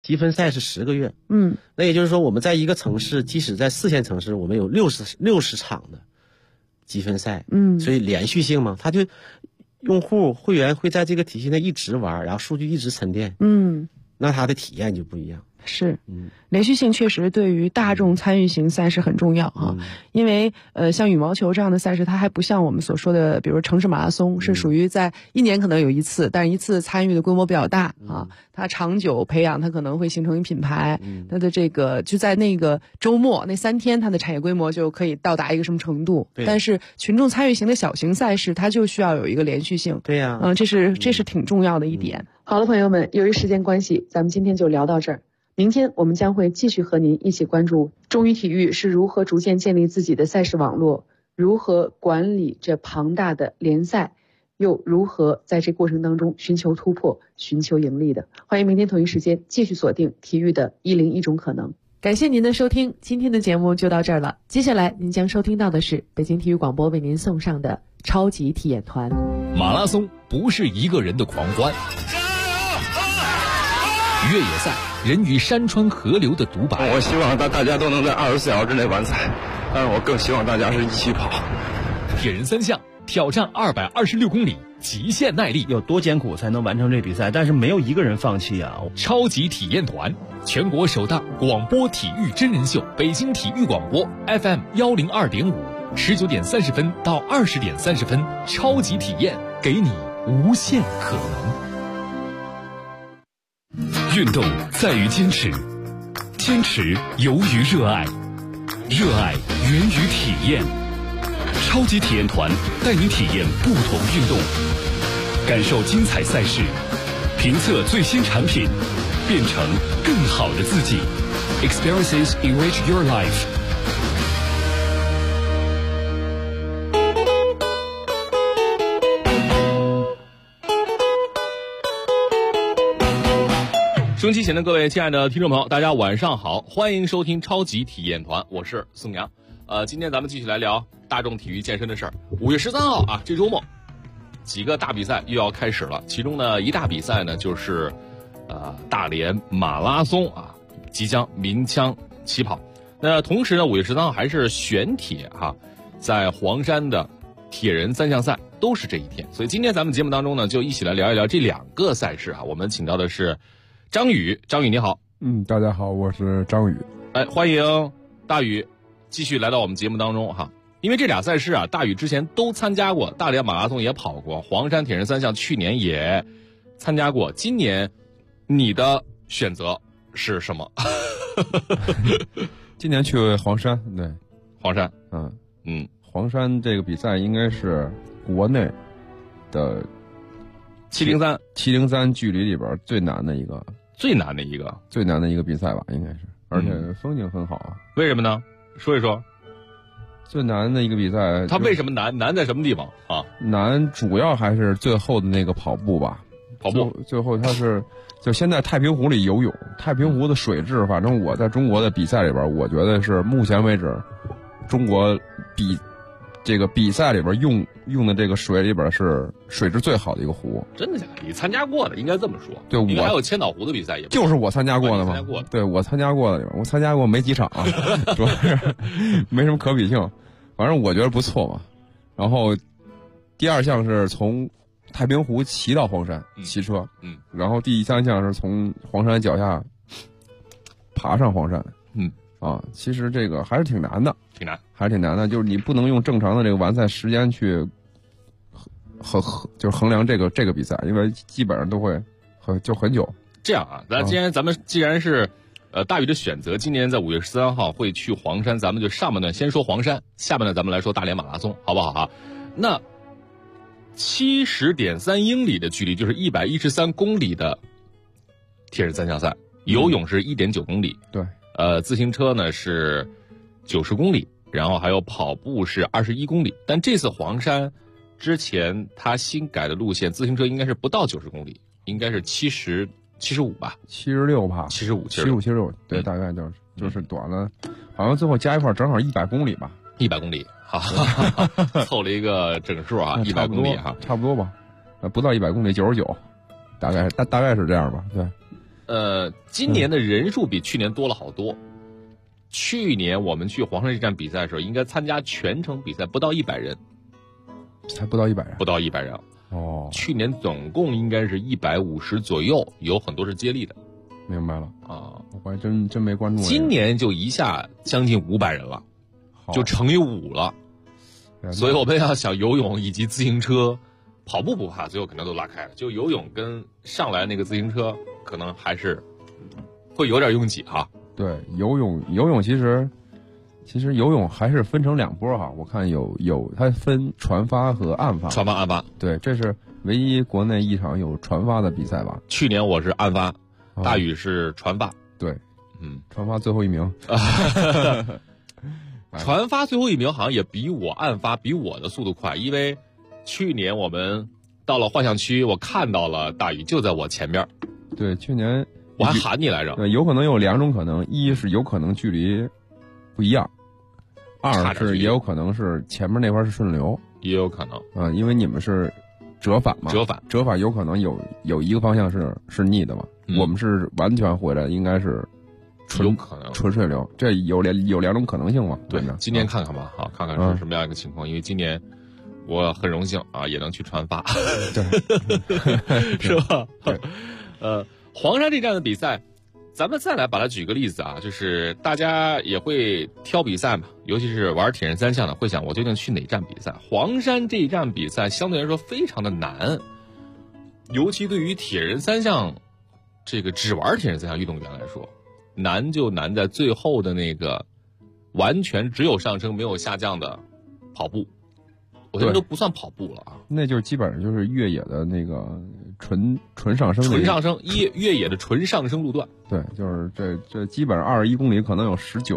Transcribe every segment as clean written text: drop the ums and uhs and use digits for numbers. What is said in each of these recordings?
积分赛是10个月。那也就是说我们在一个城市，即使在4线城市，我们有60场的积分赛。所以连续性嘛，它就用户会员会在这个体系内一直玩，然后数据一直沉淀。那它的体验就不一样。 是，连续性确实对于大众参与型赛事很重要啊，因为像羽毛球这样的赛事，它还不像我们所说的，比如城市马拉松，是属于在1年可能有一次，但是一次参与的规模比较大啊，它长久培养，它可能会形成一品牌，它的这个就在那个周末那3天，它的产业规模就可以到达一个什么程度。但是群众参与型的小型赛事，它就需要有一个连续性。 对呀， 这是挺重要的一点。好了，朋友们，由于时间关系，咱们今天就聊到这儿。明天我们将会继续和您一起关注中宇体育是如何逐渐建立自己的赛事网络，如何管理这庞大的联赛，又如何在这过程当中寻求突破，寻求盈利的。欢迎明天同一时间继续锁定体育的101种可能。感谢您的收听，今天的节目就到这儿了。接下来您将收听到的是北京体育广播为您送上的超级体验团。 马拉松不是一个人的狂欢，越野赛人与山川河流的独白。 我希望大家都能在24小时之内完赛，但是我更希望大家是一起跑。 铁人3项挑战226公里，极限耐力， 有多艰苦才能完成这比赛，但是没有一个人放弃啊！ 超级体验团，全国首档广播体育真人秀，北京体育广播 FM 102.5，19点30分到20点30分，超级体验，给你无限可能。运动在于坚持，坚持由于热爱，热爱源于体验。超级体验团带你体验不同运动，感受精彩赛事，评测最新产品，变成更好的自己。Experiences enrich your life。 收音机前的各位亲爱的听众朋友，大家晚上好，欢迎收听超级体验团，我是宋阳。今天咱们继续来聊大众体育健身的事儿。5月13号啊，这周末几个大比赛又要开始了，其中呢一大比赛呢就是大连马拉松啊，即将鸣枪起跑。那同时呢5月13号还是选铁哈，在黄山的铁人3项赛都是这一天，所以今天咱们节目当中呢就一起来聊一聊这2个赛事啊。我们请到的是张宇，张宇你好。 大家好，我是张宇。 欢迎大宇继续来到我们节目当中哈。因为这俩赛事啊，大宇之前都参加过，大连马拉松也跑过，黄山铁人3项去年也参加过。今年你的选择是什么？ 今年去黄山，对， 黄山， 黄山这个比赛应该是国内的703距离里边最难的一个比赛吧，应该是，而且风景很好啊。 为什么呢？说一说。 最难的一个比赛， 它为什么难？难在什么地方啊？ 难主要还是最后的那个跑步吧。 跑步最后它是就先在太平湖里游泳，太平湖的水质，反正我在中国的比赛里边，我觉得是目前为止中国比赛里边用的这个水里边是水质最好的一主。 真的假的？你参加过的应该这么说。 对，我还有千岛湖的比赛也就是我参加过的嘛。对，我参加过的，我参加过没几场啊，主要是没什么可比性。反正我觉得不错嘛。然后第2项是从太平湖骑到黄山，骑车。然后第3项是从黄山脚下爬上黄山。其实这个还是挺难的，还是挺难的。就是你不能用正常的这个完赛时间去就是衡量这个比赛，因为基本上都会很久。 这样啊，咱们既然是大宇的选择，今年在5月13号会去黄山，咱们就上半段先说黄山，下半段咱们来说大连马拉松，好不好啊？那70.3英里的距离，就是113公里的铁人3项赛，游泳是1.9公里， 对， 自行车呢是90公里，然后还有跑步是21公里。但这次黄山之前他新改的路线，自行车应该是不到90公里，应该是75吧 ，76吧，75，对，大概就是短了，好像最后加一块正好100公里吧 ，100公里，好，凑了一个整数啊，100公里哈， 差不多吧，不到100公里，99，大概是这样吧，对。 今年的人数比去年多了好多。去年我们去黄山这站比赛的时候，应该参加全程比赛不到100人， 才不到100人， 不到100人。 哦， 去年总共应该是150左右，有很多是接力的。 明白了啊， 我还真没关注。 今年就一下将近500人了，就乘以5了。所以我们要想游泳以及自行车，跑步不怕，最后可能都拉开了。就游泳跟上来那个自行车，可能还是会有点拥挤哈。 对，游泳其实游泳还是分成2波哈。我看有它分船发和岸发。 船发岸发， 对，这是唯一国内一场有船发的比赛吧？ 去年我是岸发，大宇是船发。 对，船发最后1名。 船发最后1名好像也比我岸发比我的速度快，因为去年我们到了幻象区，我看到了大宇就在我前边。 对，去年我还喊你来着。 对，有可能有2种可能，一是有可能距离不一样，2是也有可能是前面那块是顺流， 也有可能。 因为你们是折返嘛，折返有可能有一个方向是逆的嘛，我们是完全回来，应该是有可能纯顺流，这有2种可能性嘛。 对，今年看看吧，好，看看是什么样一个情况。因为今年我很荣幸啊，也能去船发，对，是吧？ 对， 黄山这站的比赛，咱们再来把它举个例子啊，就是大家也会挑比赛嘛，尤其是玩铁人3项的，会想我究竟去哪站比赛？黄山这一站比赛相对来说非常的难，尤其对于铁人3项这个只玩铁人3项运动员来说，难就难在最后的那个完全只有上升没有下降的跑步。我觉得都不算跑步了啊， 那就基本上就是越野的那个纯上升， 越野的纯上升路段。 对，就是这基本上21公里可能有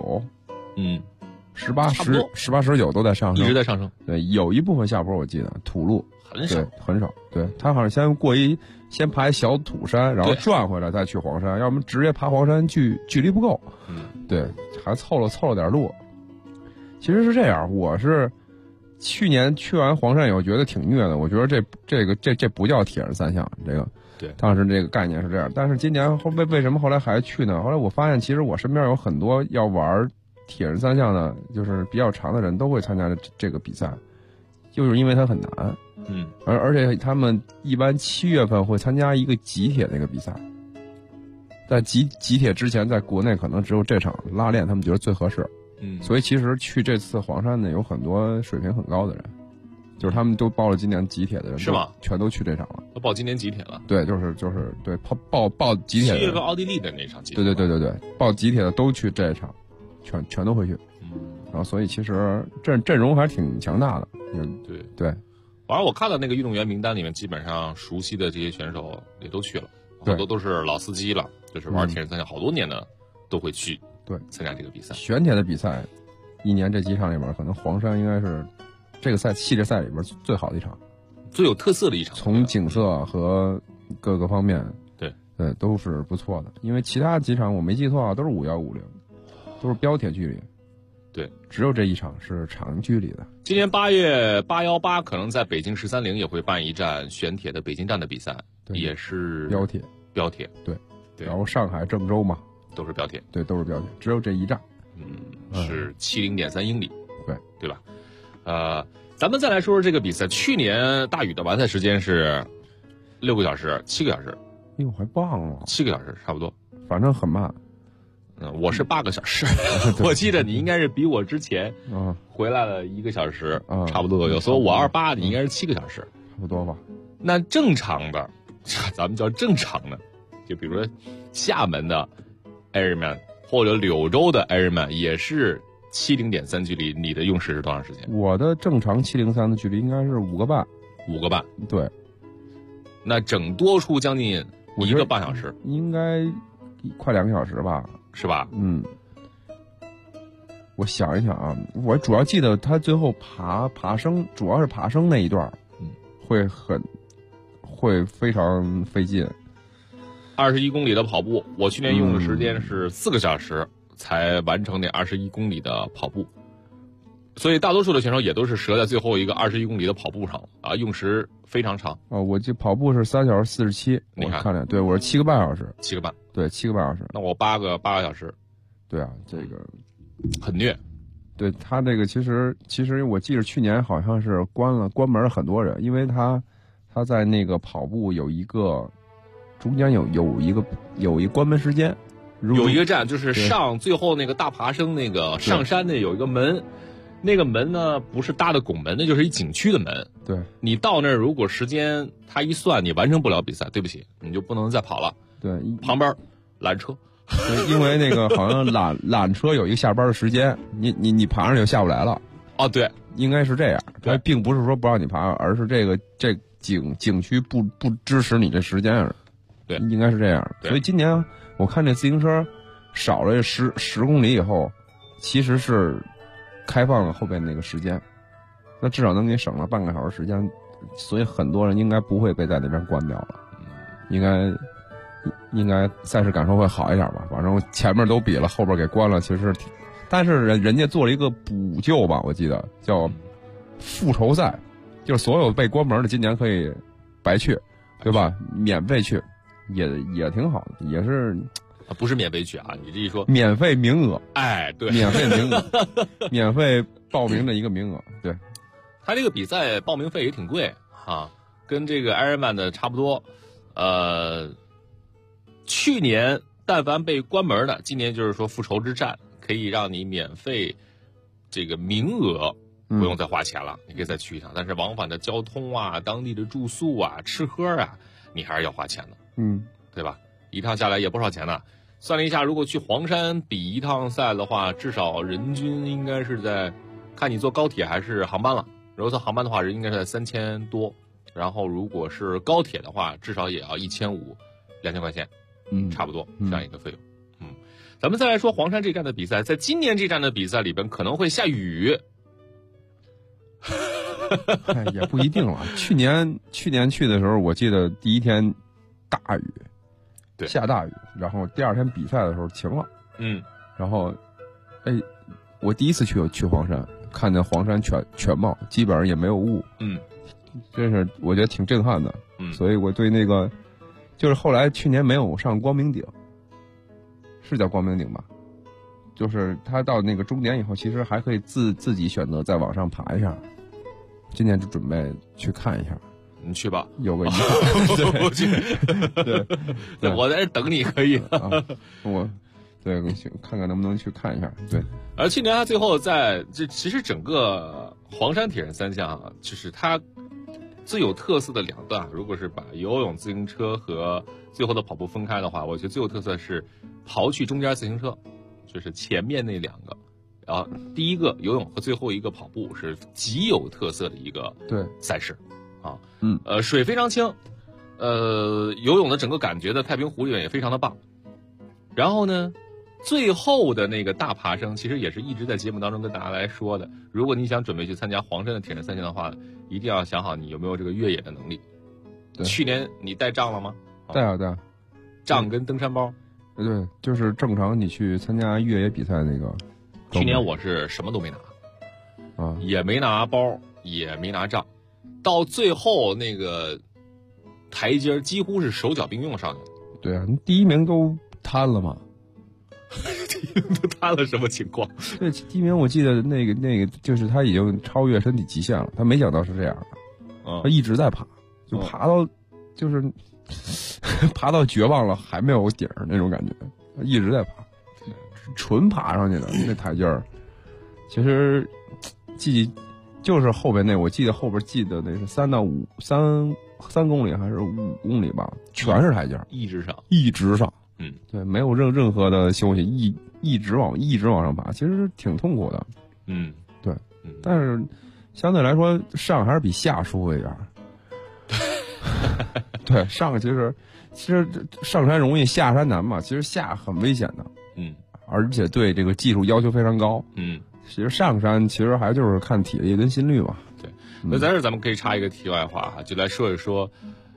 19，18、19都在上升， 一直在上升。 对，有一部分下坡我记得土路很少， 很少。对，他好像先爬一小土山，然后转回来再去黄山，要么直接爬黄山距离不够。对，还凑了点路。其实是这样，我是去年去完黄山以后觉得挺虐的，我觉得这不叫铁人3项，这个对， 当时这个概念是这样。但是今年为什么后来还去呢？后来我发现，其实我身边有很多要玩铁人3项的，就是比较长的人都会参加这个比赛，就是因为它很难。而且他们一般7月份会参加一个极铁的一个比赛，在极铁之前，在国内可能只有这场拉练，他们觉得最合适。所以其实去这次黄山呢，有很多水平很高的人，就是他们都报了今年极铁的人， 是吗？ 全都去这场了， 都报今年极铁了。 对，就是对报极铁的。7 月份奥地利的那场极铁。 对，报极铁的都去这一场，全都会去。然后所以其实阵容还是挺强大的。对。 反正我看到那个运动员名单里面，基本上熟悉的这些选手也都去了，很多都是老司机了，就是玩铁人3项好多年的都会去。对，参加这个比赛。 选铁的比赛，一年这几场里面，可能黄山应该是这个系列赛里边最好的一场， 最有特色的一场。 从景色和各个方面，对都是不错的。因为其他几场我没记错啊，都是5150，都是标铁距离。 对， 只有这一场是长距离的。 今年8月818可能在北京13.0也会办一站选铁的北京站的比赛，也是标铁。对， 然后上海、郑州嘛。 都是标铁， 对，都是标铁，只有这一站， 是70.3英里，对吧？咱们再来说说这个比赛。去年大宇的完赛时间是6个小时、7个小时， 我还忘了 ，7个小时差不多， 反正很慢。 我是8个小时，我记得你应该是比我之前回来了1个小时，差不多左右，所以我28，你应该是7个小时， 差不多吧？ 那正常的，咱们叫正常的，就比如说厦门的Ironman 或者柳州的 Ironman 也是70.3距离，你的用时是多长时间？ 我的正常703的距离应该是5个半。 5个半， 对。 那整多出将近1个半小时， 应该快2个小时吧？ 是吧？ 我想一想啊，我主要记得他最后爬升，主要是爬升那一段，会非常费劲。 21公里的跑步，我去年用的时间是4个小时才完成那21公里的跑步。 所以大多数的选手也都是折在最后一个21公里的跑步上啊，用时非常长。 我这跑步是3小时47，我看着，对我是7个半小时 ，7个半， 对，7个半小时。 那我8个小时， 对啊，这个很虐。 对他这个其实我记得去年好像是关门了很多人，因为他在那个跑步有一个中间有一关门时间。 有一个站就是上最后那个大爬升那个上山那有一个门，那个门呢不是搭的拱门，那就是一景区的门。 对， 你到那儿如果时间他一算你完成不了比赛，对不起，你就不能再跑了。 对， 旁边缆车， 因为那个好像缆车有一个下班的时间，你爬上就下不来了。 哦，对， 应该是这样。对，并不是说不让你爬，而是这景区不支持你这时间。 对， 应该是这样。所以今年我看这自行车少了10公里以后，其实是开放了后边那个时间，那至少能给省了半个小时时间，所以很多人应该不会被在那边关掉了，应该赛事感受会好一点吧。反正前面都比了，后边给关了，其实，但是人家做了一个补救吧，我记得叫复仇赛，就是所有被关门的今年可以白去，对吧？免费去。也挺好的，也是， 不是免费去啊！你这一说， 免费名额， 哎，对， 免费名额，免费报名的一个名额，对。 他这个比赛报名费也挺贵啊，跟这个 Ironman 的差不多。去年但凡被关门的，今年就是说复仇之战，可以让你免费这个名额不用再花钱了，你可以再去一趟。但是往返的交通啊、当地的住宿啊、吃喝啊，你还是要花钱的。对吧？一趟下来也不少钱呢。算了一下，如果去黄山比一趟赛的话，至少人均应该是在，看你坐高铁还是航班了。如果坐航班的话，人应该是在3000多。然后如果是高铁的话，至少也要1500、2000块钱，差不多这样一个费用。咱们再来说黄山这站的比赛，在今年这站的比赛里边可能会下雨。 也不一定了。去年去的时候，我记得第一天大雨， 对， 下大雨，然后第二天比赛的时候晴了，然后，我第一次去黄山，看见黄山全貌，基本上也没有雾，真是我觉得挺震撼的，所以我对那个，就是后来去年没有上光明顶，是叫光明顶吧？就是他到那个终点以后，其实还可以自己选择再往上爬一下，今年就准备去看一下。 你去吧， 有个遗憾。 我去，对，我在这等你可以。 对，看看能不能去看一下。对， 而去年他最后其实整个黄山铁人三项啊，就是它最有特色的2段，如果是把游泳、自行车和最后的跑步分开的话，我觉得最有特色是刨去中间自行车，就是前面那2个。然后第一个游泳和最后一个跑步是极有特色的一个赛事。水非常清，游泳的整个感觉在太平湖里面也非常的棒。然后呢，最后的那个大爬升，其实也是一直在节目当中跟大家来说的。如果你想准备去参加黄山的铁人三项的话，一定要想好你有没有这个越野的能力。去年你带杖了吗？ 带啊， 杖跟登山包。 对，就是正常你去参加越野比赛那个。 去年我是什么都没拿，也没拿包，也没拿杖。到最后那个台阶几乎是手脚并用上去了。 对啊，第一名都瘫了嘛。 第一名都瘫了，什么情况？ 对，第一名我记得那个就是他已经超越身体极限了，他没想到是这样的，他一直在爬，就爬到就是爬到绝望了还没有顶儿那种感觉，一直在爬，纯爬上去的那台阶儿，其实就是后边那，我记得后边记得那是3公里还是5公里吧，全是台阶， 一直上， 对，没有任何的休息，一直往上爬，其实挺痛苦的，对，但是相对来说上还是比下舒服一点，对，上其实上山容易下山难嘛，其实下很危险的，而且对这个技术要求非常高，其实上山其实还就是看体力跟心率嘛。 对，那在这咱们可以插一个题外话哈，就来说一说，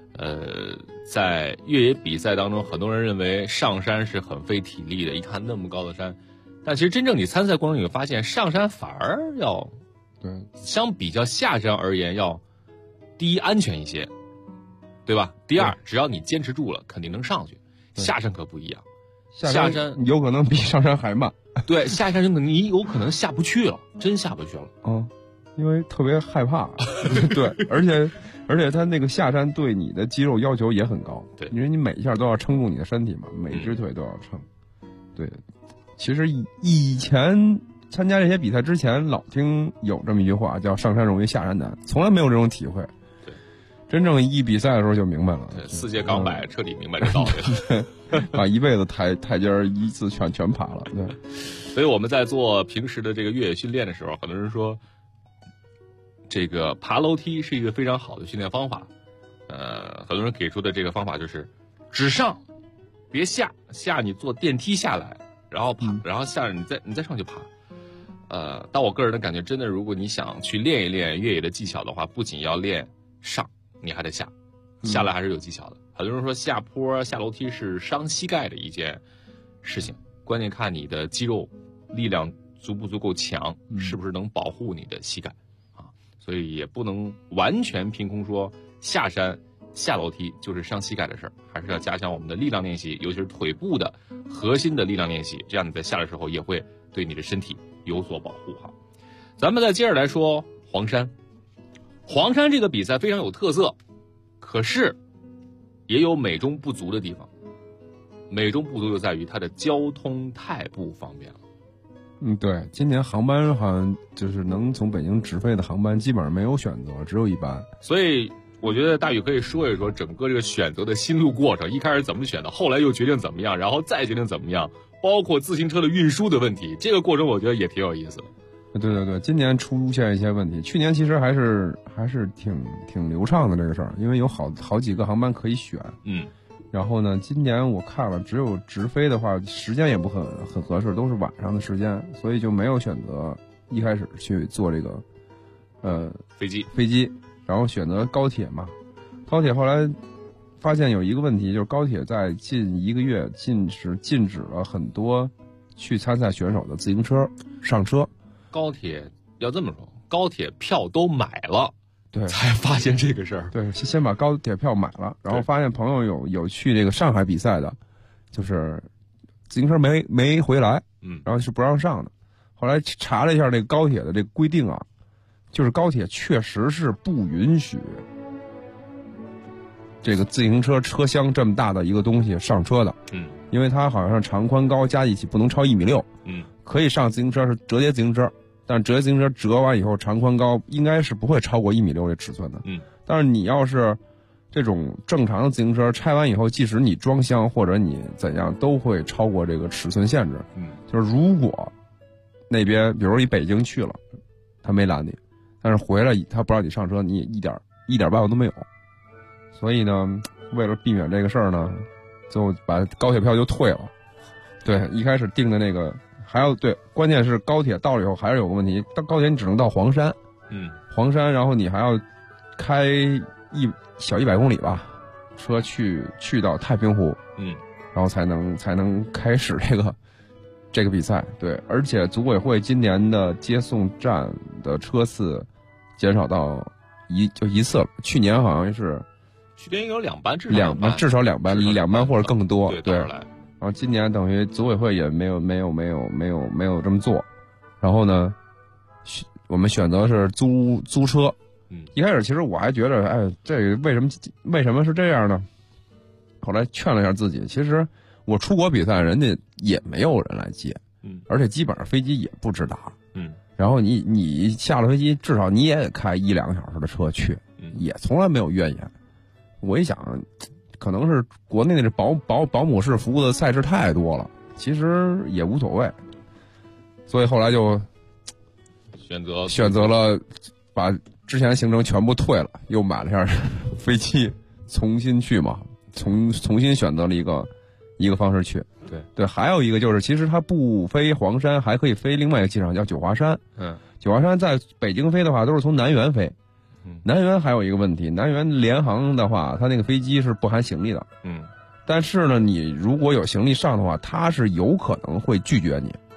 在越野比赛当中，很多人认为上山是很费体力的，一看那么高的山，但其实真正你参赛过程你会发现，上山反而要对， 相比较下山而言，要第一安全一些，对吧？第二，只要你坚持住了，肯定能上去。下山可不一样，下山有可能比上山还慢。 对，下山你有可能下不去了，真下不去了。 因为特别害怕。对，而且他那个下山对你的肌肉要求也很高。 对， 因为你每一下都要撑住你的身体嘛，每只腿都要撑。对，其实以前参加这些比赛之前，老听有这么一句话叫"上山容易下山难"，从来没有这种体会。 对， 真正一比赛的时候就明白了。 对，4届钢摆彻底明白这道理了。把一辈子台阶一次全爬了。对， 所以我们在做平时的这个越野训练的时候，很多人说，这个爬楼梯是一个非常好的训练方法。很多人给出的这个方法就是只上别下，下你坐电梯下来，然后爬，然后下你再上去爬。但我个人的感觉，真的，如果你想去练一练越野的技巧的话，不仅要练上，你还得下，下来还是有技巧的。很多人说下坡下楼梯是伤膝盖的一件事情，关键看你的肌肉力量足不足够强，是不是能保护你的膝盖啊？所以也不能完全凭空说下山下楼梯就是伤膝盖的事儿，还是要加强我们的力量练习，尤其是腿部的核心的力量练习，这样你在下的时候也会对你的身体有所保护哈。咱们再接着来说黄山。黄山这个比赛非常有特色，可是也有美中不足的地方。美中不足就在于它的交通太不方便了。 对，今年航班好像就是能从北京直飞的航班基本上没有选择，只有一班。 所以我觉得大宇可以说一说整个这个选择的心路过程，一开始怎么选的，后来又决定怎么样，然后再决定怎么样，包括自行车的运输的问题，这个过程我觉得也挺有意思的。 对，今年出现一些问题，去年其实还是挺流畅的这个事儿，因为有好几个航班可以选。然后呢，今年我看了，只有直飞的话，时间也不很合适，都是晚上的时间，所以就没有选择一开始去做这个飞机，然后选择高铁嘛。高铁后来发现有一个问题，就是高铁在近1个月禁止了很多去参赛选手的自行车上车。 高铁要这么说，高铁票都买了， 对， 才发现这个事儿。 对，先把高铁票买了，然后发现朋友有去这个上海比赛的，就是自行车没回来，然后是不让上的。后来查了一下这个高铁的这个规定啊，就是高铁确实是不允许这个自行车车厢这么大的一个东西上车的。因为它好像是长宽高加一起不能超1.6米。可以上自行车是折叠自行车，但折叠自行车折完以后长宽高应该是不会超过1.6米这尺寸的。但是你要是这种正常的自行车拆完以后，即使你装箱或者你怎样，都会超过这个尺寸限制。就是如果那边比如你北京去了，他没拦你，但是回来他不让你上车，你一点办法都没有。所以呢，为了避免这个事儿呢，最后把高铁票就退了。对，一开始订的那个还要对，关键是高铁到了以后还是有个问题，到高铁你只能到黄山。黄山，然后你还要开小100公里吧，车去到太平湖。然后才能开始这个比赛。对，而且组委会今年的接送站的车次减少到一次了，去年好像是去年有2班，至少2班或者更多。对， 然后今年等于组委会也没有这么做。然后呢，我们选择是租车。一开始其实我还觉得，这个为什么是这样呢？后来劝了一下自己，其实我出国比赛，人家也没有人来接，而且基本上飞机也不直达，然后你下了飞机，至少你也得开1-2个小时的车去，也从来没有怨言。我一想，可能是国内的这保姆式服务的赛事太多了，其实也无所谓，所以后来就选择了把之前行程全部退了，又买了一下飞机，重新去嘛，重新选择了一个方式去。对，还有一个就是，其实它不飞黄山，还可以飞另外一个机场叫九华山。九华山在北京飞的话，都是从南园飞。南园还有一个问题，南园联航的话，它那个飞机是不含行李的。但是呢，你如果有行李上的话，它是有可能会拒绝你。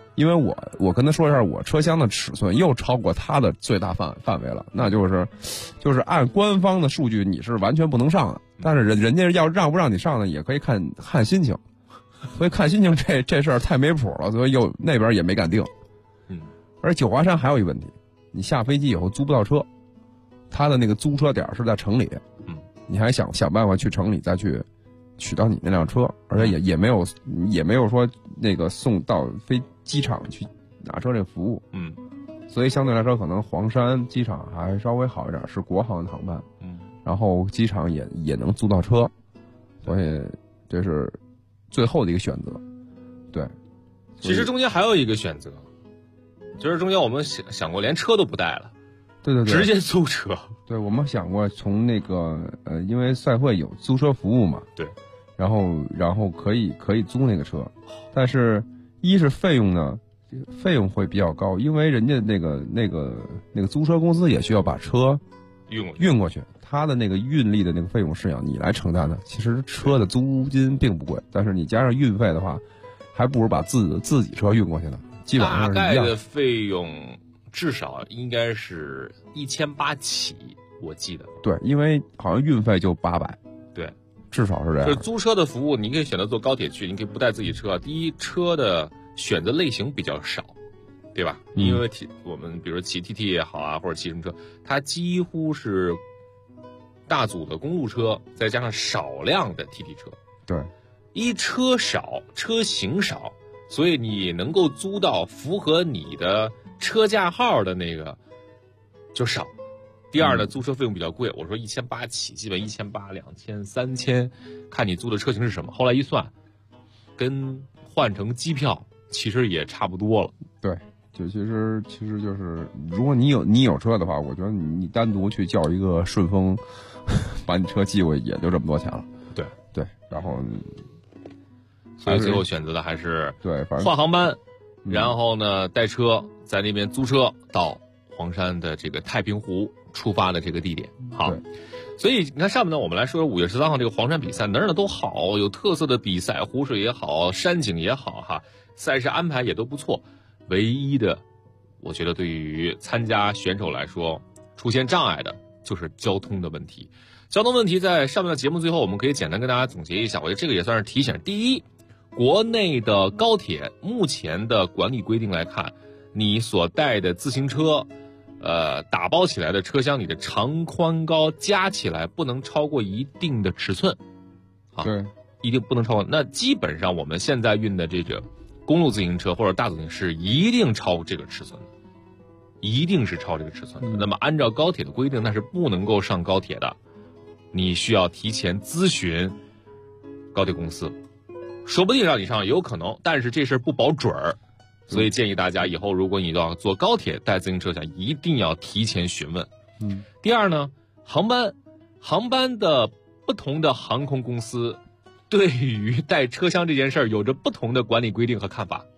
因为我跟他说一下，我车厢的尺寸又超过他的最大范围了，那就是按官方的数据你是完全不能上的，但是人家要让不让你上呢，也可以看心情，所以看心情这事儿太没谱了，所以那边也没敢定。而九华山还有一个问题，你下飞机以后租不到车，他的那个租车点是在城里，你还想办法去城里再去取到你那辆车，而且也没有说那个送到机场去拿车这个服务，所以相对来说可能黄山机场还稍微好一点，是国航的航班，然后机场也能租到车，所以这是最后的一个选择。对， 其实中间还有一个选择，就是中间我们想过连车都不带了， 对， 直接租车。 对，我们想过从那个因为赛会有租车服务嘛， 对， 然后可以租那个车，但是一是费用会比较高，因为人家那个租车公司也需要把车运过去，他的那个运力的那个费用是要你来承担的。其实车的租金并不贵，但是你加上运费的话，还不如把自己车运过去呢。基本上是一样。 大概的费用至少应该是1800起，我记得。 对，因为好像运费就800。 对， 至少是这样。 就是租车的服务，你可以选择坐高铁去，你可以不带自己车。第一，车的选择类型比较少，对吧？因为我们比如说骑 TT 也好啊，或者骑什么车，它几乎是大组的公路车，再加上少量的 TT 车。 对， 一车少，车型少，所以你能够租到符合你的车架号的那个就少。第二呢，租车费用比较贵，我说1800起，基本1800、2000、3000，看你租的车型是什么。后来一算，跟换成机票其实也差不多了。 对，就其实就是，如果你有车的话，我觉得你单独去叫一个顺丰，把你车寄过去也就这么多钱了。对，然后， 所以最后选择的还是对，反正换航班，然后呢带车在那边租车到黄山的这个太平湖出发的这个地点。好，所以你看上面呢，我们来说5月13号这个黄山比赛，哪儿都好，有特色的比赛，湖水也好，山景也好哈，赛事安排也都不错。唯一的，我觉得对于参加选手来说出现障碍的就是交通的问题。交通问题在上面的节目最后，我们可以简单跟大家总结一下，我觉得这个也算是提醒。第一，国内的高铁目前的管理规定来看，你所带的自行车打包起来的车厢里的长宽高加起来不能超过一定的尺寸， 对， 一定不能超过。那基本上我们现在运的这个公路自行车或者大自行车是一定超这个尺寸的，一定是超这个尺寸的。那么按照高铁的规定，那是不能够上高铁的，你需要提前咨询高铁公司，说不定让你上有可能，但是这事不保准儿。所以建议大家以后如果你要坐高铁带自行车，一定要提前询问。第二呢，航班的不同的航空公司对于带车厢这件事儿有着不同的管理规定和看法。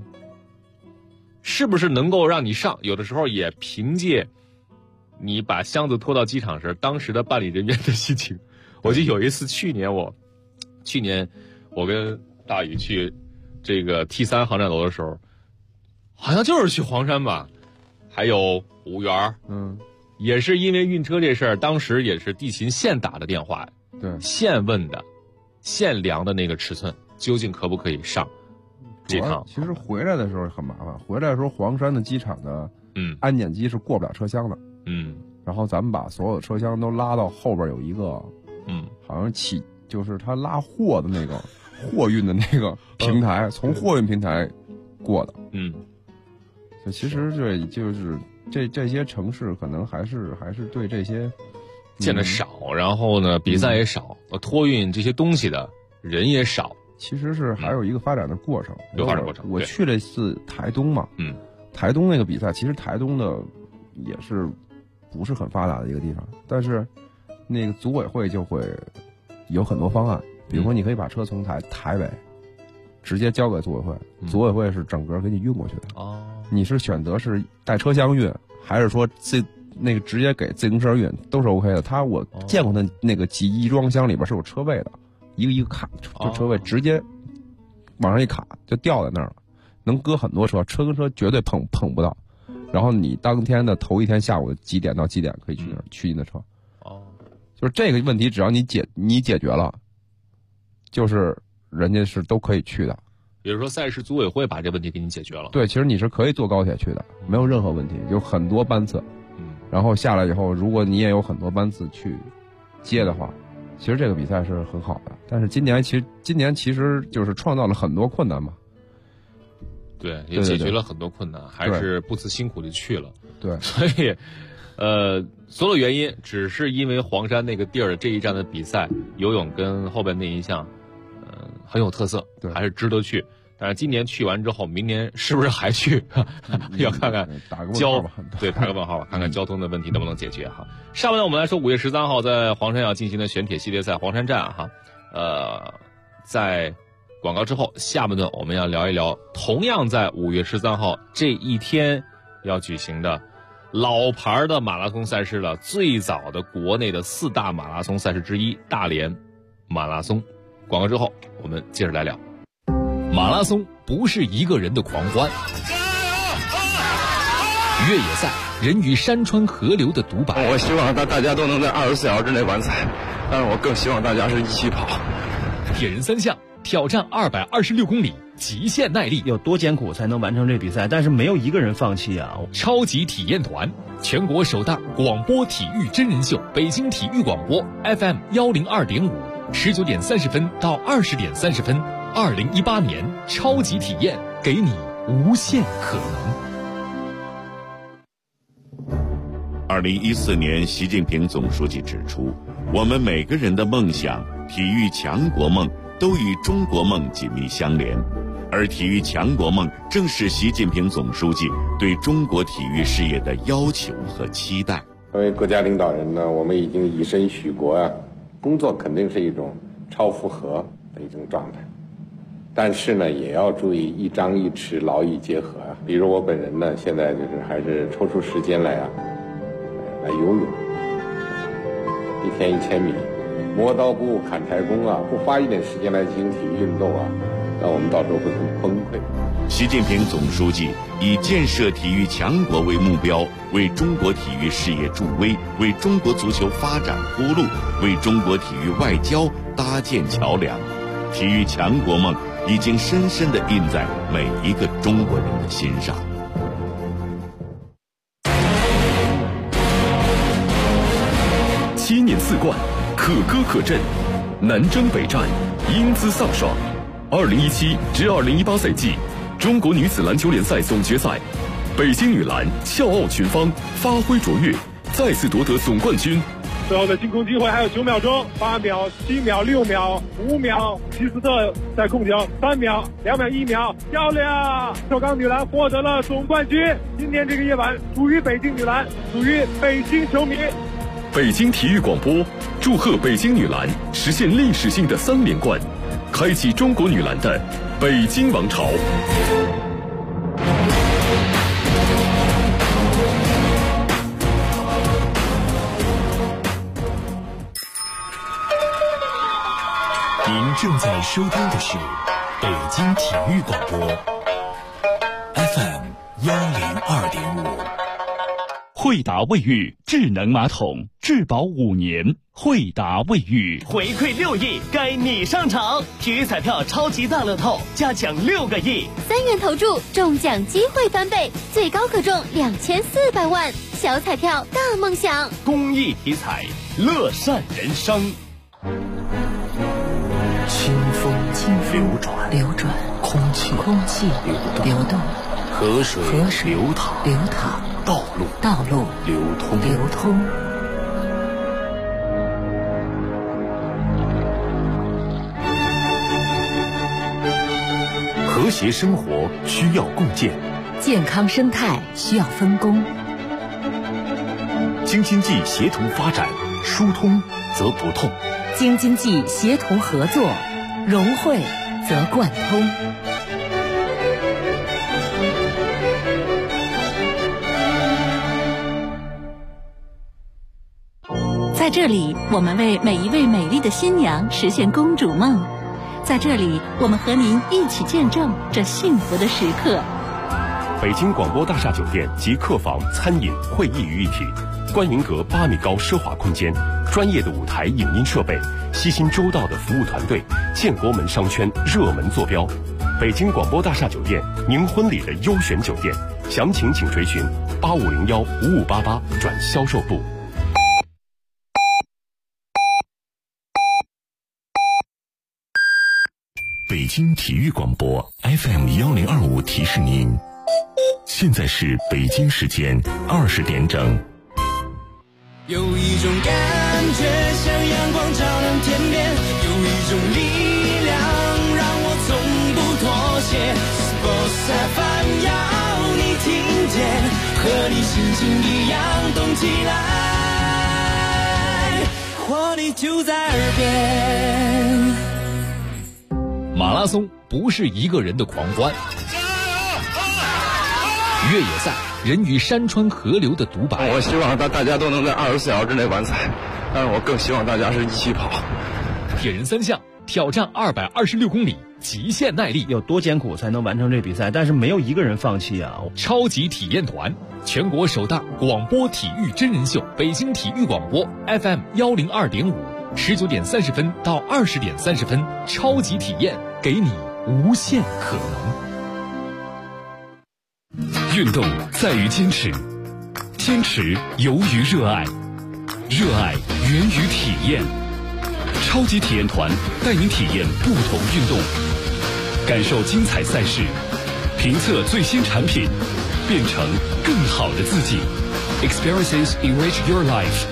是不是能够让你上，有的时候也凭借你把箱子拖到机场时当时的办理人员的心情。我记得有一次去年我跟大宇去这个 T3 航站楼的时候，好像就是去黄山吧，还有吴园，也是因为运车这事儿，当时也是地勤现打的电话， 对， 现问的，现量的那个尺寸，究竟可不可以上这趟？ 其实回来的时候很麻烦，回来的时候黄山的机场的安检机是过不了车厢的，然后咱们把所有的车厢都拉到后边有一个，好像就是他拉货的那个货运的那个平台，从货运平台过的，其实这些城市可能还是对这些见的少，然后呢比赛也少，托运这些东西的人也少。 其实是还有一个发展的过程， 有发展过程。 我去了一次台东嘛，台东那个比赛，其实台东的也是不是很发达的一个地方，但是那个组委会就会有很多方案，比如说你可以把车从台北直接交给组委会，组委会是整个给你运过去的。你是选择是带车厢运，还是说那个直接给自行车运，都是 OK 的。我见过的那个集装箱里边是有车位的，一个卡就车位直接往上一卡就吊在那儿了。 能搁很多车，车跟车绝对碰不到。然后你当天的头一天下午几点到几点可以去那儿取你的车？哦，就是这个问题，只要你解决了，就是人家是都可以去的。 比如说赛事组委会把这问题给你解决了。 对，其实你是可以坐高铁去的，没有任何问题，有很多班次。然后下来以后，如果你也有很多班次去接的话，其实这个比赛是很好的。但是今年其实就是创造了很多困难嘛。 对，也解决了很多困难，还是不辞辛苦的去了。 对， 所以，所有原因只是因为黄山那个地儿这一站的比赛，游泳跟后边那一项，很有特色，还是值得去。但是今年去完之后，明年是不是还去？要看看打个问号吧。 对，打个问号吧，看看交通的问题能不能解决哈。上面呢，我们来说5月13号在黄山要进行的选铁系列赛黄山站哈，在广告之后，下半段我们要聊一聊同样在5月13号这一天要举行的老牌的马拉松赛事了，最早的国内的4大马拉松赛事之一大连马拉松。广告之后我们接着来聊。 马拉松不是一个人的狂欢，越野赛人与山川河流的独白。 我希望大家都能在24小时之内完赛，但是我更希望大家是一起跑。 铁人3项挑战226公里，极限耐力， 有多艰苦才能完成这比赛？但是没有一个人放弃啊！ 超级体验团，全国首档广播体育真人秀，北京体育广播 FM 102.5，19点30分到20点30分。2018年超级体验，给你无限可能。2014年，习近平总书记指出，我们每个人的梦想、体育强国梦都与中国梦紧密相连，而体育强国梦正是习近平总书记对中国体育事业的要求和期待。 作为国家领导人呢，我们已经以身许国啊，工作肯定是一种超负荷的一种状态。但是呢，也要注意一张一弛，劳逸结合啊。比如我本人呢，现在就是还是抽出时间来游泳，1天1000米，磨刀不误砍柴工啊，不花一点时间来进行体育运动啊，那我们到时候会很崩溃。 习近平总书记以建设体育强国为目标，为中国体育事业助威，为中国足球发展铺路，为中国体育外交搭建桥梁。体育强国梦已经深深地印在每一个中国人的心上。 7年4冠，可歌可阵，南征北战，英姿飒爽。2017至2018赛季中国女子篮球联赛总决赛，北京女篮笑傲群芳，发挥卓越，再次夺得总冠军。 最后的进攻机会还有9秒钟，8秒、7秒、6秒、5秒，齐斯特在控球，3秒、2秒、1秒，漂亮！首钢女篮获得了总冠军。今天这个夜晚属于北京女篮，属于北京球迷。 北京体育广播祝贺北京女篮实现历史性的3连冠，开启中国女篮的北京王朝。您正在收听的是北京体育广播 FM 102.5。惠达卫浴智能马桶，质保5年。惠达卫浴回馈6亿，该你上场！体育彩票超级大乐透，加奖6个亿 ，3元投注，中奖机会翻倍，最高可中2400万。小彩票大梦想， 公益体彩，乐善人生。 清风流转，空气流动，河水流淌，道路流通。和谐生活需要共建， 健康生态需要分工。 京津冀协同发展，疏通则不痛； 京津冀协同合作，融汇则贯通。在这里，我们为每一位美丽的新娘实现公主梦。 在这里，我们和您一起见证这幸福的时刻。 北京广播大厦酒店集客房、餐饮、会议于一体，观云阁8米高奢华空间，专业的舞台影音设备，悉心周到的服务团队，建国门商圈热门坐标。北京广播大厦酒店，您婚礼的优选酒店，详情请垂询8501-5588转销售部。 北京体育广播 FM1025提示您，现在是北京时间20点整。 有一种感觉像阳光照亮天边，有一种力量让我从不妥协。Sports FM 要你听见，和你心情一样动起来，活力就在耳边。 马拉松不是一个人的狂欢，越野赛人与山川河流的独白。 我希望大家都能在24小时之内完赛，但是我更希望大家是一起跑。 铁人三项挑战226公里，极限耐力， 有多艰苦才能完成这比赛？但是没有一个人放弃啊！ 超级体验团，全国首档广播体育真人秀，北京体育广播 FM102.5，19点30分到20点30分，超级体验，给你无限可能。 运动在于坚持，坚持由于热爱，热爱源于体验。超级体验团带您体验不同运动，感受精彩赛事，评测最新产品，变成更好的自己。Experiences enrich your life。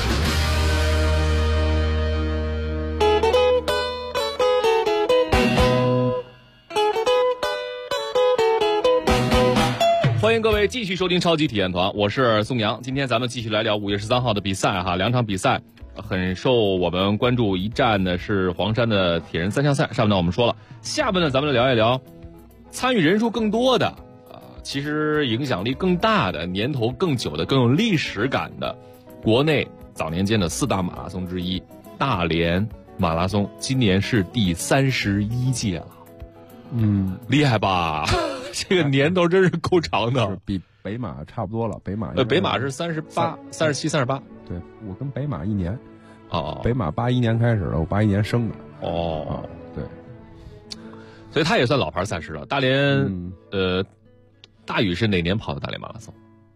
欢迎各位继续收听超级体验团，我是宋阳。今天咱们继续来聊5月13号的比赛哈，2场比赛很受我们关注。一站呢是黄山的铁人三项赛，上面呢我们说了，下面呢咱们来聊一聊参与人数更多的其实影响力更大的、年头更久的、更有历史感的国内早年间的4大马拉松之一大连马拉松，今年是第31届了。厉害吧？这个年头真是够长的， 比北马差不多了。北马是37、38。 对，我跟北马1年。 北马81年开始的，我81年生的。对。 所以他也算老牌赛事了。大连，大宇是哪年跑的大连马拉松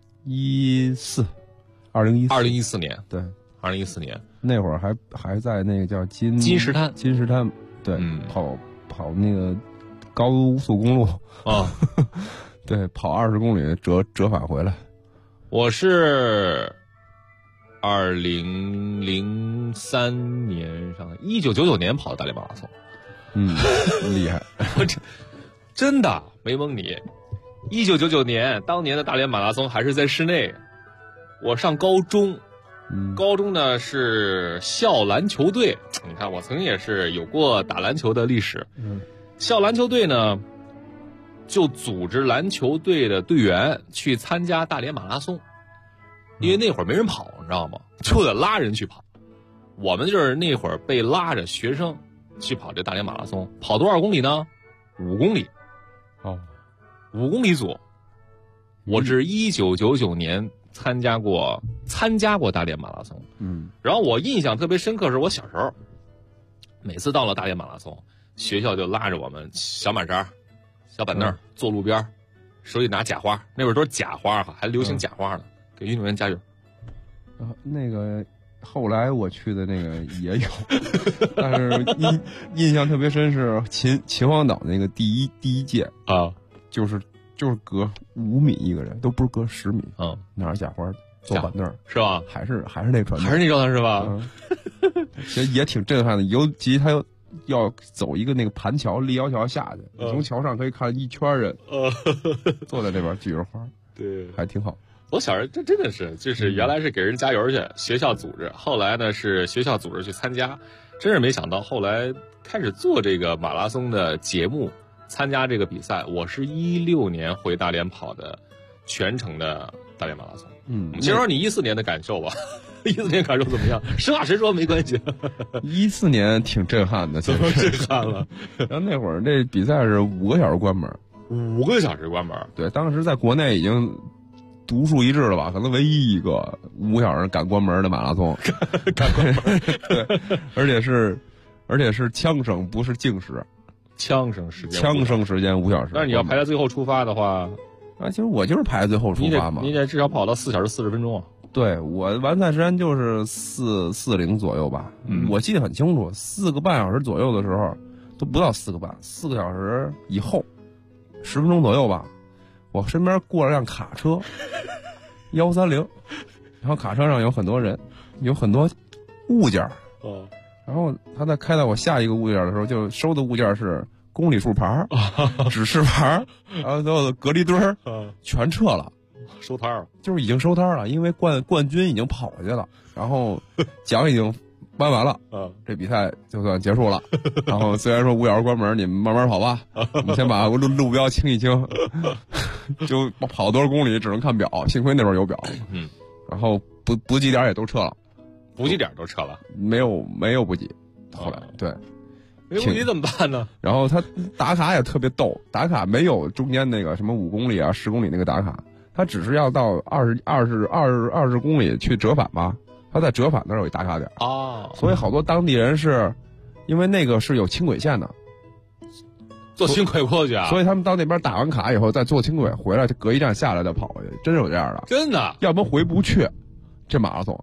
？2014年。 对 ，2014年那会儿还在那个叫金石滩。 对，跑那个高速公路啊， 对，跑20公里折返回来。 我是2003年上，1999年跑的大连马拉松。 厉害！ 我真的没蒙你。1999年，当年的大连马拉松还是在室内，我上高中。高中呢是校篮球队，你看我曾经也是有过打篮球的历史。校篮球队呢就组织篮球队的队员去参加大连马拉松，因为那会儿没人跑，你知道吗？就得拉人去跑。我们就是那会儿被拉着学生去跑这大连马拉松，跑多少公里呢？5公里。5公里组。我是1999年参加过大连马拉松。然后我印象特别深刻是我小时候，每次到了大连马拉松，学校就拉着我们小马扎、小板凳坐路边，手里拿假花，那会儿都是假花哈，还流行假花呢，给运动员加油。 那个后来我去的那个也有，但是印象特别深是秦皇岛那个第一届啊， 就是隔5米一个人，都不是隔10米，拿着假花坐板凳是吧？ 还是那传统， 还是那状态是吧？ 其实也挺震撼的，尤其他要走一个那个盘桥立交桥下去，从桥上可以看一圈人坐在那边举着花， 对， 还挺好。 我小时候这真的是，就是原来是给人加油去，学校组织，后来呢是学校组织去参加，真是没想到后来开始做这个马拉松的节目，参加这个比赛。我是16年回大连跑的全程的大连马拉松。先说你14年的感受吧。14年感受怎么样？实话实说没关系。 14年挺震撼的， 震撼了。 然后那会儿这比赛是5个小时关门 ，5个小时关门。 对，当时在国内已经独树一帜了吧？可能唯一一个5小时赶关门的马拉松。 赶关门。 对，而且是枪声，不是净时。 枪声时间 5小时。 但是你要排在最后出发的话， 其实我就是排在最后出发嘛。 你得至少跑到4小时40分钟啊。 对，我完赛时间就是4:40左右吧。我记得很清楚，4个半小时左右的时候，都不到4个半，4个小时以后，10分钟左右吧。我身边过了辆卡车，130，然后卡车上有很多人，有很多物件。然后他在开到我下一个物件的时候，就收的物件是公里数牌、指示牌，然后所有的隔离墩儿全撤了。 收摊了， 就是已经收摊了，因为冠军已经跑下去了，然后奖已经颁完了，这比赛就算结束了。然后虽然说5小时关门，你们慢慢跑吧，我们先把路标清一清，就跑多少公里只能看表，幸亏那会儿有表。然后补给点也都撤了， 补给点都撤了， 没有补给。后来对， 没补给怎么办呢？ 然后他打卡也特别逗，打卡没有中间那个什么5公里啊、10公里那个打卡。他只是要到20公里去折返吧，他在折返那儿有一打卡点所以好多当地人是，因为那个是有轻轨线的， 坐轻轨过去啊， 所以他们到那边打完卡以后再坐轻轨回来，就隔一站下来再跑过去，真是有这样的， 真的， 要不然回不去这马拉松。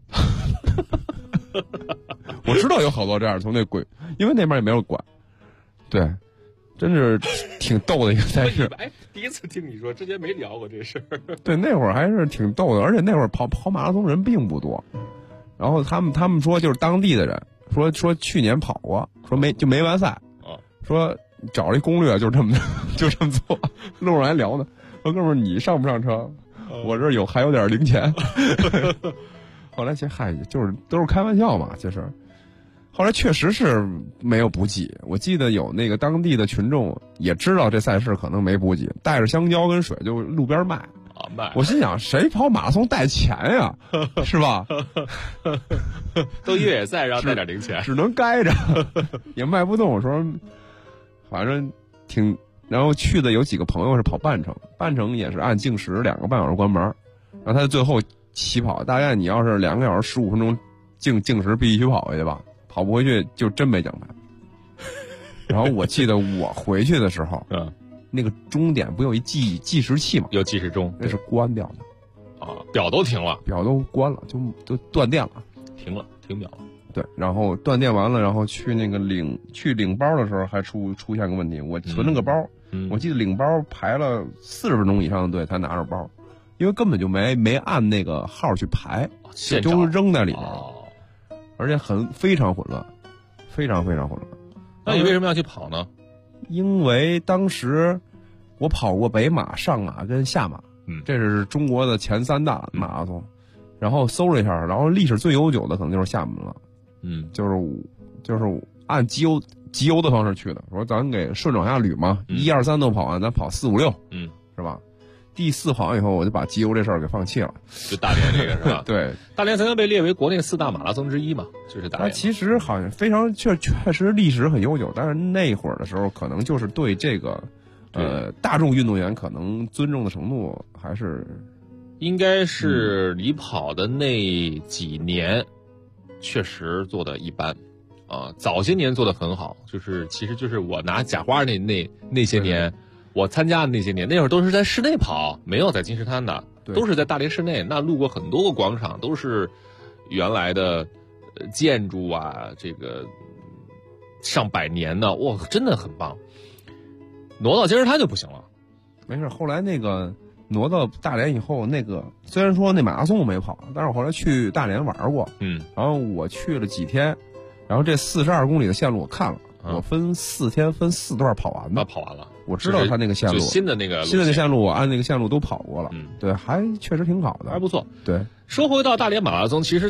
我知道有好多这样从那轨，因为那边也没有管，对。真是挺逗的一个赛事。 第一次听你说，之前没聊过这事儿。 对，那会儿还是挺逗的，而且那会儿跑马拉松人并不多。然后他们说，就是当地的人说去年跑过，说没完赛，说找了一攻略，就这么做。路上还聊呢，说哥们儿你上不上车？我这还有点零钱。后来其实就是都是开玩笑嘛，其实。后来确实是没有补给，我记得有那个当地的群众也知道这赛事可能没补给，带着香蕉跟水就路边卖。我心想，谁跑马拉松带钱呀？是吧？ 都越野赛，然后带点零钱， 只能该着，也卖不动。我说，反正挺，然后去的有几个朋友是跑半程也是按净时2个半小时关门，然后他最后起跑，大概你要是2个小时15分钟净时必须跑回去吧。跑不回去就真没奖牌。然后我记得我回去的时候，那个终点不有一计时器吗？ 有计时钟， 那是关掉的。 表都停了， 表都关了，就断电了， 停表了。 对，然后断电完了，然后去那个领包的时候还出现个问题，我存了个包，我记得领包排了40分钟以上的队才拿着包，因为根本就没按那个号去排，就扔在里面了。而且非常混乱，非常非常混乱。 那你为什么要去跑呢？ 因为当时我跑过北马、上马跟下马，这是中国的前3大马拉松。然后搜了一下，然后历史最悠久的可能就是厦门了。就是按集邮的方式去的。说咱给顺着往下捋嘛，1、2、3都跑完，咱跑4、5、6，是吧？第4跑完以后，我就把集邮这事儿给放弃了。 就大连这个是吧？ 对， 大连曾经被列为国内4大马拉松之一嘛，就是大连。 它其实好像确实历史很悠久，但是那会儿的时候，可能就是对这个大众运动员可能尊重的程度还是， 应该是你跑的那几年，确实做的一般。早些年做的很好，其实就是我拿假花那些年。我参加的那些年，那会儿都是在室内跑，没有在金石滩的，都是在大连市内。那路过很多个广场，都是原来的建筑啊，这个上百年的，哇，真的很棒。挪到金石滩就不行了。 没事，后来那个挪到大连以后，那个虽然说那马拉松我没跑，但是我后来去大连玩过，然后我去了几天，然后这42公里的线路我看了，我分4天分4段跑完的， 跑完了。 我知道他那个线路， 新的那个线路，我按那个线路都跑过了，对，还确实挺好的， 还不错。 对， 说回到大连马拉松，其实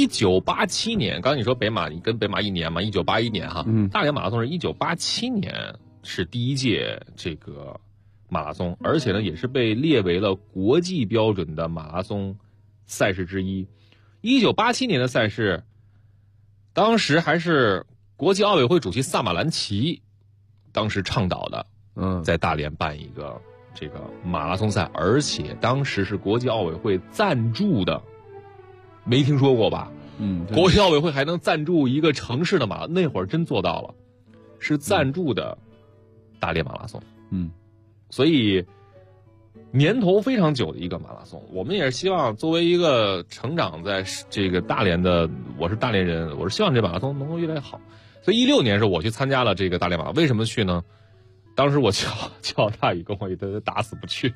1987年，刚刚你说北马，你跟北马1年嘛，1981年哈，大连马拉松是1987年是第一届这个马拉松，而且呢也是被列为了国际标准的马拉松赛事之一。1987年的赛事，当时还是国际奥委会主席萨马兰奇当时倡导的，在大连办一个这个马拉松赛，而且当时是国际奥委会赞助的，没听说过吧？国际奥委会还能赞助一个城市的马拉松，那会儿真做到了，是赞助的大连马拉松。所以年头非常久的一个马拉松，我们也是希望作为一个成长在这个大连的，我是大连人，我是希望这马拉松能够越来越好。所以16年是我去参加了这个大连马拉松，为什么去呢？当时我叫大宇跟我他打死不去，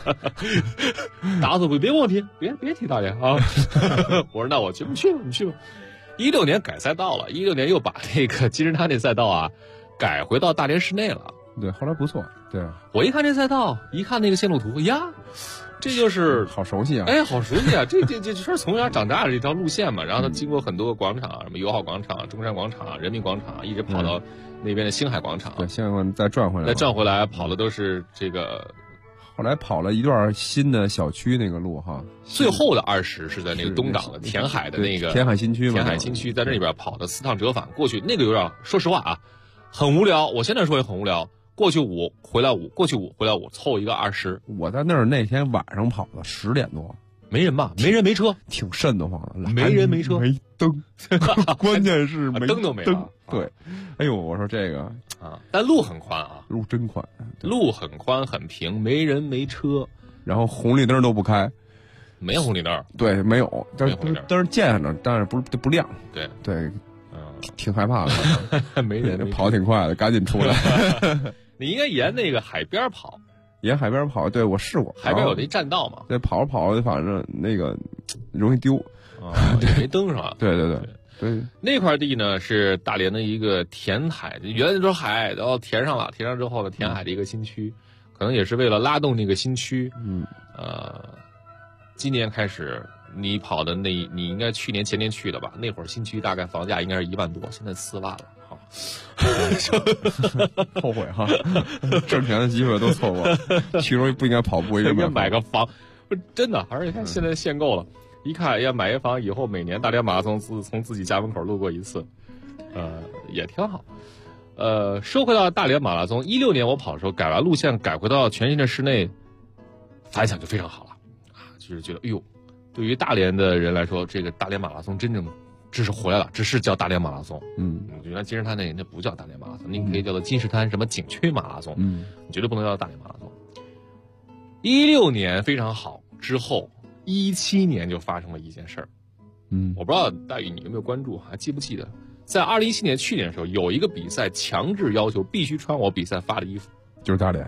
打死不别问我提，别提大连啊！我说那我去，你去吧。16年改赛道了，16年又把那个金石滩那赛道啊改回到大连市内了。 对，后来不错。对， 我一看这赛道，一看那个线路图呀，这就是好熟悉啊！ 哎，好熟悉啊！这就是从小长大的这条路线嘛。然后它经过很多个广场，什么友好广场、中山广场、人民广场，一直跑到那边的星海广场。 对，星海广场再转回来，跑的都是这个。 后来跑了一段新的小区那个路哈， 最后的20是在那个东港的填海的那个填海新区嘛。 填海新区在那里边跑的4趟折返过去，那个有点说实话啊，很无聊。我现在说也很无聊。过去5回来5，过去5回来5，凑一个20。 我在那儿那天晚上跑的10点多， 没人吧？没人没车， 挺瘆得慌的。 没人没车， 没灯，关键是没灯都没了。 对，哎呦，我说这个啊，但路很宽啊， 路真宽， 路很宽很平，没人没车， 然后红绿灯都不开， 没有红绿灯， 对，没有，但是见着，但是不亮，对，挺害怕的， 没人跑挺快的，赶紧出来。 你应该沿那个海边跑， 沿海边跑，对我试过， 海边有那栈道嘛， 对，跑着跑着，反正那个容易丢， 没灯是吧？ 对， 那块地呢是大连的一个填海，原来那时候海，然后填上了，填上之后呢，填海的一个新区，可能也是为了拉动那个新区。今年开始你跑的你应该去年前年去的吧？那会儿新区大概房价应该是1万多，现在4万了。 后悔哈，挣钱的机会都错过了，去时候不应该跑步，应该买个房，真的，而且看现在限购了，一看哎呀，买一房以后每年大连马拉松从自己家门口路过一次，也挺好。说回到大连马拉松，16年我跑的时候改完路线，改回到全新的室内，反响就非常好了啊，就是觉得哎呦，对于大连的人来说，这个大连马拉松真正只是回来了，只是叫大连马拉松。原来金石滩那不叫大连马拉松，你可以叫做金石滩什么景区马拉松。你绝对不能叫大连马拉松。16年非常好，之后17年就发生了一件事儿。我不知道大宇你有没有关注，还记不记得，在2017年去年的时候，有一个比赛强制要求必须穿我比赛发的衣服， 就是大连。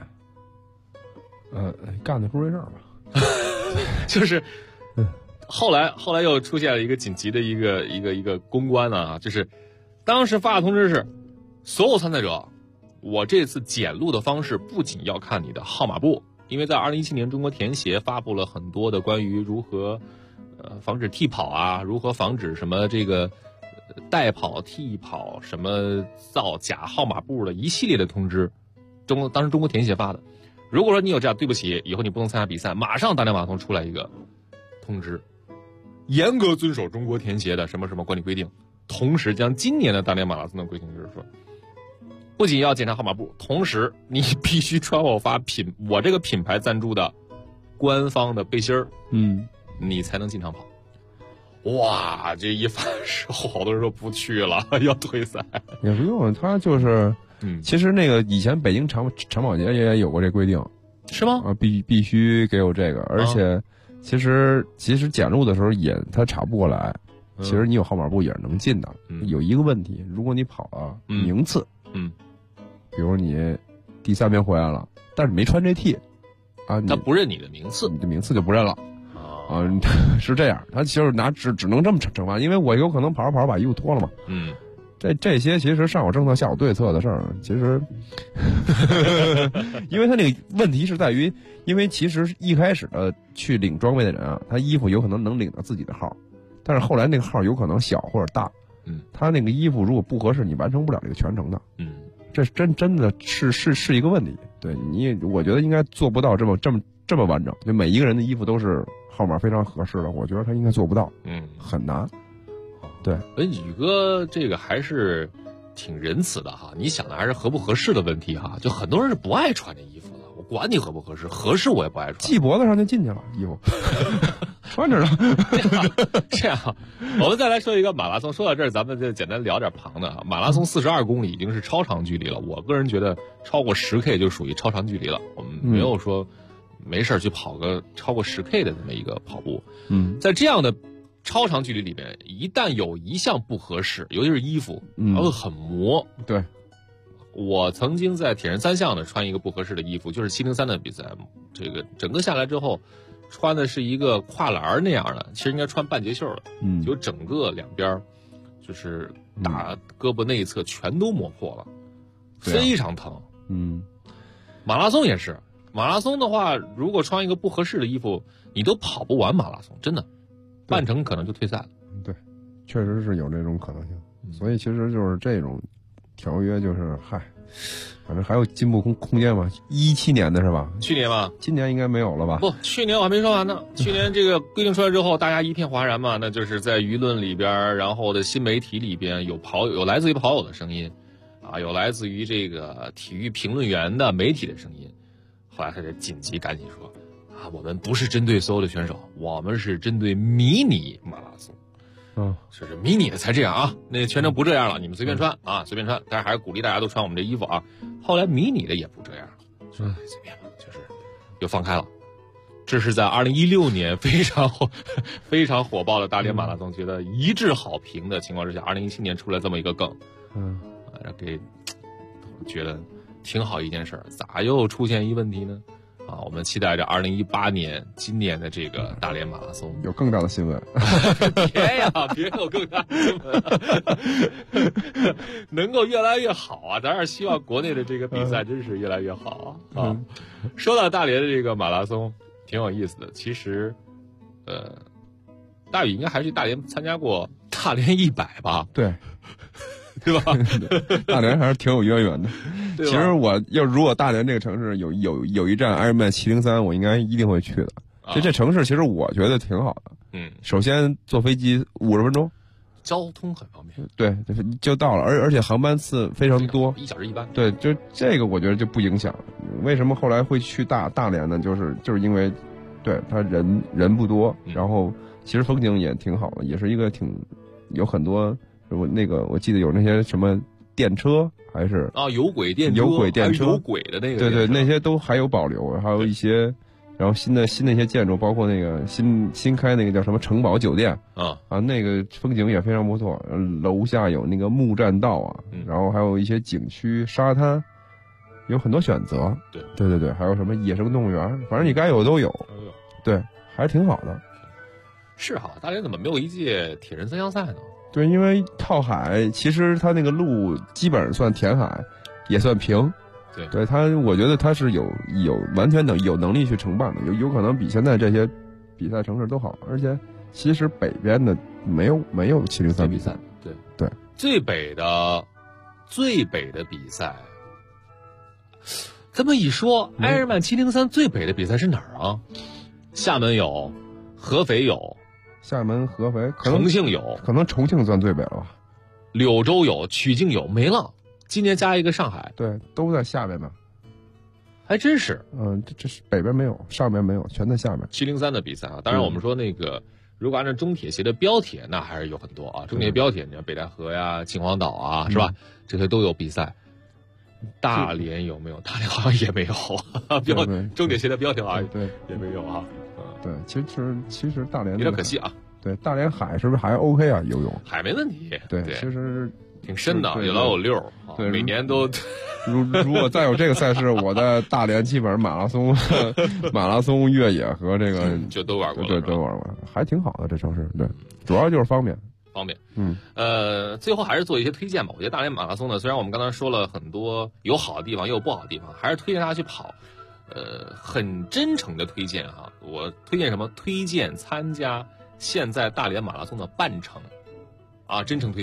干的出这事儿吧， 就是。后来又出现了一个紧急的一个公关啊，就是当时发的通知是，所有参赛者，我这次检录的方式不仅要看你的号码布，因为在2017年中国田协发布了很多的关于如何防止替跑啊，如何防止什么这个代跑、替跑什么造假号码布的一系列的通知，当时中国田协发的。如果说你有这样，对不起，以后你不能参加比赛，马上大连马拉松出来一个通知。严格遵守中国田协的什么什么管理规定，同时将今年的大连马拉松的规定就是说，不仅要检查号码布，同时你必须穿我这个品牌赞助的官方的背心儿，你才能进场跑。哇，这一发时候，好多人说不去了，要退赛。 也不用，他就是，其实那个以前北京长跑节也有过这规定， 是吗？ 必须给我这个，而且。其实检录的时候他查不过来，其实你有号码布也是能进的。有一个问题，如果你跑了名次，比如你第3名回来了，但是没穿这 T， 啊， 他不认你的名次， 你的名次就不认了。是这样，他就是只能这么惩罚，因为我有可能跑着跑着把衣服脱了嘛。这些其实上有政策下有对策的事儿，其实，因为他那个问题是在于，因为其实一开始的去领装备的人啊，他衣服有可能能领到自己的号，但是后来那个号有可能小或者大，他那个衣服如果不合适，你完成不了这个全程的，这真的是一个问题。 对我觉得应该做不到这么完整，就每一个人的衣服都是号码非常合适的，我觉得他应该做不到，很难。对， 宇哥这个还是挺仁慈的哈，你想的还是合不合适的问题哈，就很多人是不爱穿这衣服的，我管你合不合适，合适我也不爱穿， 系脖子上就进去了衣服。穿着了。 这样，我们再来说一个马拉松。说到这儿，咱们就简单聊点旁的。马拉松42公里已经是超长距离了，我个人觉得超过10K 就属于超长距离了。我们没有说没事去跑个超过10K 的这么一个跑步。在这样的超长距离里面，一旦有一项不合适，尤其是衣服，它会很磨。 对， 我曾经在铁人3项呢穿一个不合适的衣服，就是703的比赛，这个整个下来之后。穿的是一个跨栏那样的，其实应该穿半截袖的，就整个两边就是打胳膊内侧全都磨破了，非常疼。马拉松也是，马拉松的话，如果穿一个不合适的衣服，你都跑不完马拉松，真的，半程可能就退赛了。 对，确实是有这种可能性。所以其实就是这种条约，就是反正还有进步空间嘛。17年的是吧？ 去年吧， 今年应该没有了吧？ 不，去年我还没说完呢。去年这个规定出来之后，大家一片哗然嘛，那就是在舆论里边，然后的新媒体里边有来自于跑友的声音，啊，有来自于这个体育评论员的媒体的声音。后来他就紧急赶紧说，啊，我们不是针对所有的选手，我们是针对迷你马拉松。就是迷你的才这样啊，那全程不这样了，你们随便穿啊，随便穿，但是还是鼓励大家都穿我们这衣服啊。后来迷你的也不这样了，说随便吧，就是又放开了。这是在2016年非常火爆的大连马拉松，觉得一致好评的情况之下，2017年出来这么一个梗，给觉得挺好一件事儿，咋又出现一问题呢？啊，我们期待着2018年今年的这个大连马拉松有更大的新闻。 别有更大的新闻，能够越来越好啊！咱是希望国内的这个比赛真是越来越好啊！说到大连的这个马拉松，挺有意思的。其实，大宇应该还去大连参加过大连100吧？ 对。 对吧？ 大连还是挺有渊源的。其实如果大连这个城市有一站 Ironman 703，我应该一定会去的。这城市其实我觉得挺好的。首先坐飞机50分钟， 交通很方便。 对，就到了，而且航班次非常多 ，1小时1班。 对，就这个我觉得就不影响。为什么后来会去大连呢？就是因为，对他人不多，然后其实风景也挺好的，也是一个有很多。我记得有那些什么电车，还是有轨电车，有轨的那个， 对，那些都还有保留，还有一些，然后新的一些建筑，包括那个新开那个叫什么城堡酒店那个风景也非常不错，楼下有那个木栈道啊，然后还有一些景区、沙滩，有很多选择。对，还有什么野生动物园，反正你该有都有，对，还挺好的。 是哈，大连怎么没有一届铁人3项赛呢？ 对，因为靠海，其实它那个路基本上算填海，也算平。对它，我觉得它是有完全有能力去承办的，有可能比现在这些比赛城市都好。而且其实北边的没有703比赛。对， 最北的比赛，这么一说，埃尔曼703最北的比赛是哪儿啊？厦门有，合肥有。 厦门、合肥， 重庆有， 可能重庆算最北了吧？ 柳州有，曲靖有，没了。今年加一个上海， 对，都在下边呢。 还真是， 这是北边没有，上边没有，全在下面。 703的比赛啊，当然我们说那个，如果按照中铁协的标铁，那还是有很多啊。中铁标铁，你看北戴河呀、秦皇岛啊，是吧？这些都有比赛。大连有没有？大连好像也没有。中铁协的标铁好像也没有啊。 对，其实大连有点可惜啊。 对，大连海是不是还 OK 啊？游泳海没问题。 对，其实挺深的，有老有溜。 对， 每年都。 如果再有这个赛事，我在大连基本上马拉松、越野和这个就都玩过了。 对，都玩过，还挺好的这城市。对，主要就是方便。 最后还是做一些推荐吧。我觉得大连马拉松呢，虽然我们刚才说了很多有好的地方，也有不好的地方，还是推荐大家去跑。很真诚的推荐哈，我推荐什么？推荐参加现在大连马拉松的半程，真诚推荐。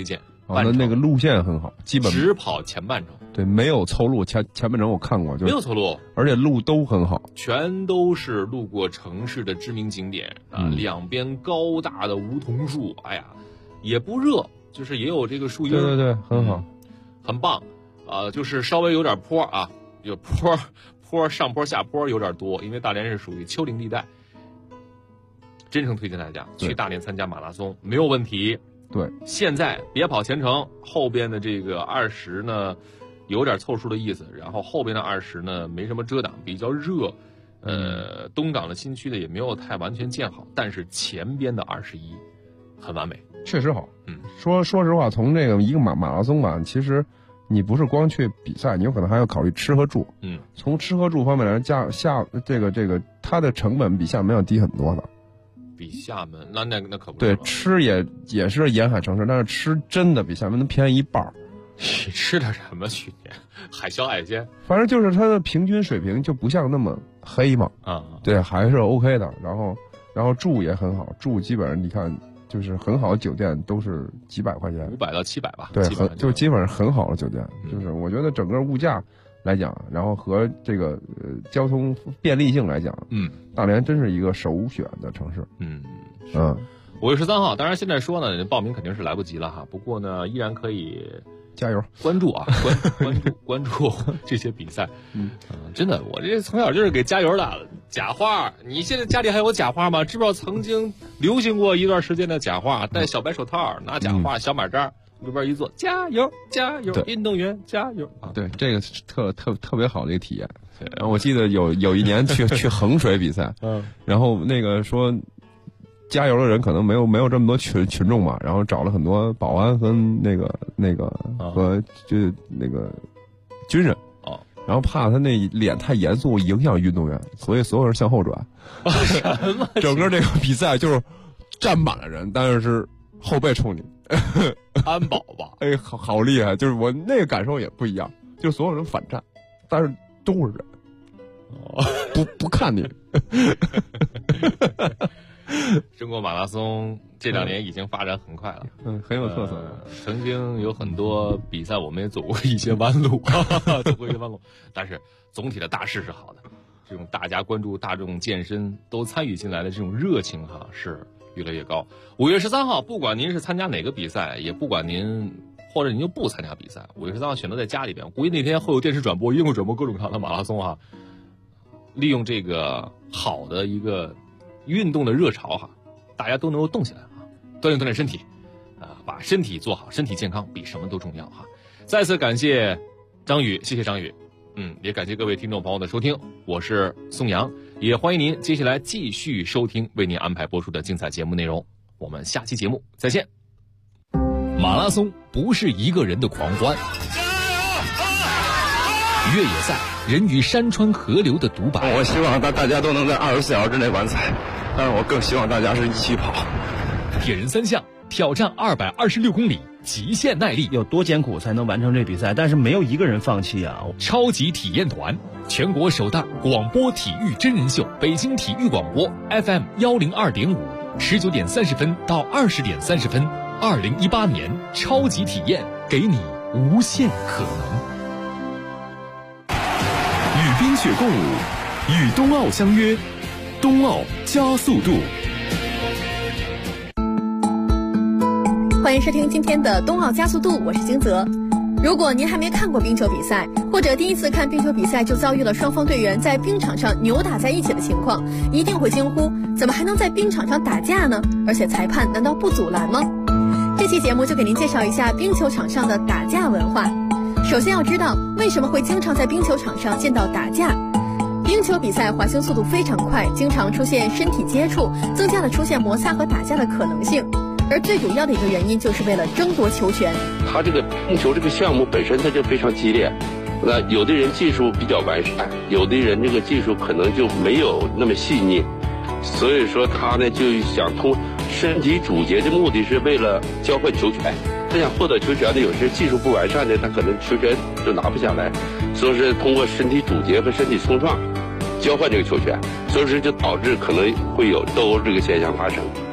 那个路线很好，基本只跑前半程。 对，没有凑路，前半程我看过，就没有凑路， 而且路都很好， 全都是路过城市的知名景点啊，两边高大的梧桐树，哎呀，也不热，就是也有这个树荫， 对，很好， 很棒，就是稍微有点坡啊，有坡上坡下坡有点多，因为大连是属于丘陵地带。真诚推荐大家去大连参加马拉松，没有问题。 对， 现在别跑前程，后边的这个20呢，有点凑数的意思，然后后边的20呢没什么遮挡，比较热。东港的新区的也没有太完全建好，但是前边的21很完美， 确实好。说实话，从这个一个马拉松吧，其实你不是光去比赛，你有可能还要考虑吃和住。从吃和住方面来讲，这个它的成本比厦门要低很多的。 比厦门那可不对，吃也是沿海城市，但是吃真的比厦门能便宜1半。 吃点什么去年海椒海鲜， 反正就是它的平均水平就不像那么黑嘛。对，还是 OK 的。然后住也很好，住基本上你看就是很好的酒店都是几百块钱 ，500到700吧。 对，就基本上很好的酒店，就是我觉得整个物价来讲，然后和这个交通便利性来讲，大连真是一个首选的城市。 5月13号，当然现在说呢，报名肯定是来不及了哈。不过呢，依然可以加油关注啊，关注这些比赛。真的，我这从小就是给加油的。假花，你现在家里还有假花吗？知不知道曾经流行过一段时间的假花，戴小白手套，拿假花小马扎。路边一坐，加油加油，运动员加油啊！ 对，这个是特别好的一个体验。然后我记得有一年去衡水比赛，然后那个说加油的人可能没有这么多群众嘛，然后找了很多保安和那个和就那个军人然后怕他那脸太严肃影响运动员，所以所有人向后转。整个这个比赛就是站满了人，但是后背冲你。 安保吧， 哎，好厉害！就是我那个感受也不一样，就所有人反战，但是都是人，不看你。 中国马拉松这2年已经发展很快了， 很有特色。 曾经有很多比赛，我们也走过一些弯路，但是总体的大势是好的。这种大家关注大众健身都参与进来的这种热情是越来越高。5月13号，不管您是参加哪个比赛，也不管您或者您就不参加比赛，5月13号选择在家里边，估计那天会有电视转播，一定会转播各种各样的马拉松利用这个好的一个运动的热潮大家都能够动起来锻炼身体把身体做好，身体健康比什么都重要再次感谢张宇，谢谢张宇。也感谢各位听众朋友的收听，我是宋阳，也欢迎您接下来继续收听为您安排播出的精彩节目内容。我们下期节目再见。 马拉松不是一个人的狂欢，越野赛人与山川河流的独白。 我希望大家都能在24小时之内完赛，但是我更希望大家是一起跑。 铁人3项挑战226公里，极限耐力， 有多艰苦才能完成这比赛？但是没有一个人放弃啊！ 超级体验团，全国首档广播体育真人秀，北京体育广播 FM 102.5，19点30分到20点30分，2018年超级体验，给你无限可能。 与冰雪共舞，与冬奥相约，冬奥加速度。 欢迎收听今天的冬奥加速度，我是金泽。如果您还没看过冰球比赛，或者第一次看冰球比赛就遭遇了双方队员在冰场上扭打在一起的情况，一定会惊呼：怎么还能在冰场上打架呢？而且裁判难道不阻拦吗？这期节目就给您介绍一下冰球场上的打架文化。首先要知道为什么会经常在冰球场上见到打架。冰球比赛滑行速度非常快，经常出现身体接触，增加了出现摩擦和打架的可能性。而最主要的一个原因就是为了争夺球权。 他这个冰球这个项目本身它就非常激烈，那有的人技术比较完善，有的人这个技术可能就没有那么细腻，所以说他呢就想通身体主节的目的是为了交换球权。他想获得球权的，有些技术不完善的，他可能球权就拿不下来，所以是通过身体主节和身体冲撞交换这个球权，所以说就导致可能会有斗殴这个现象发生。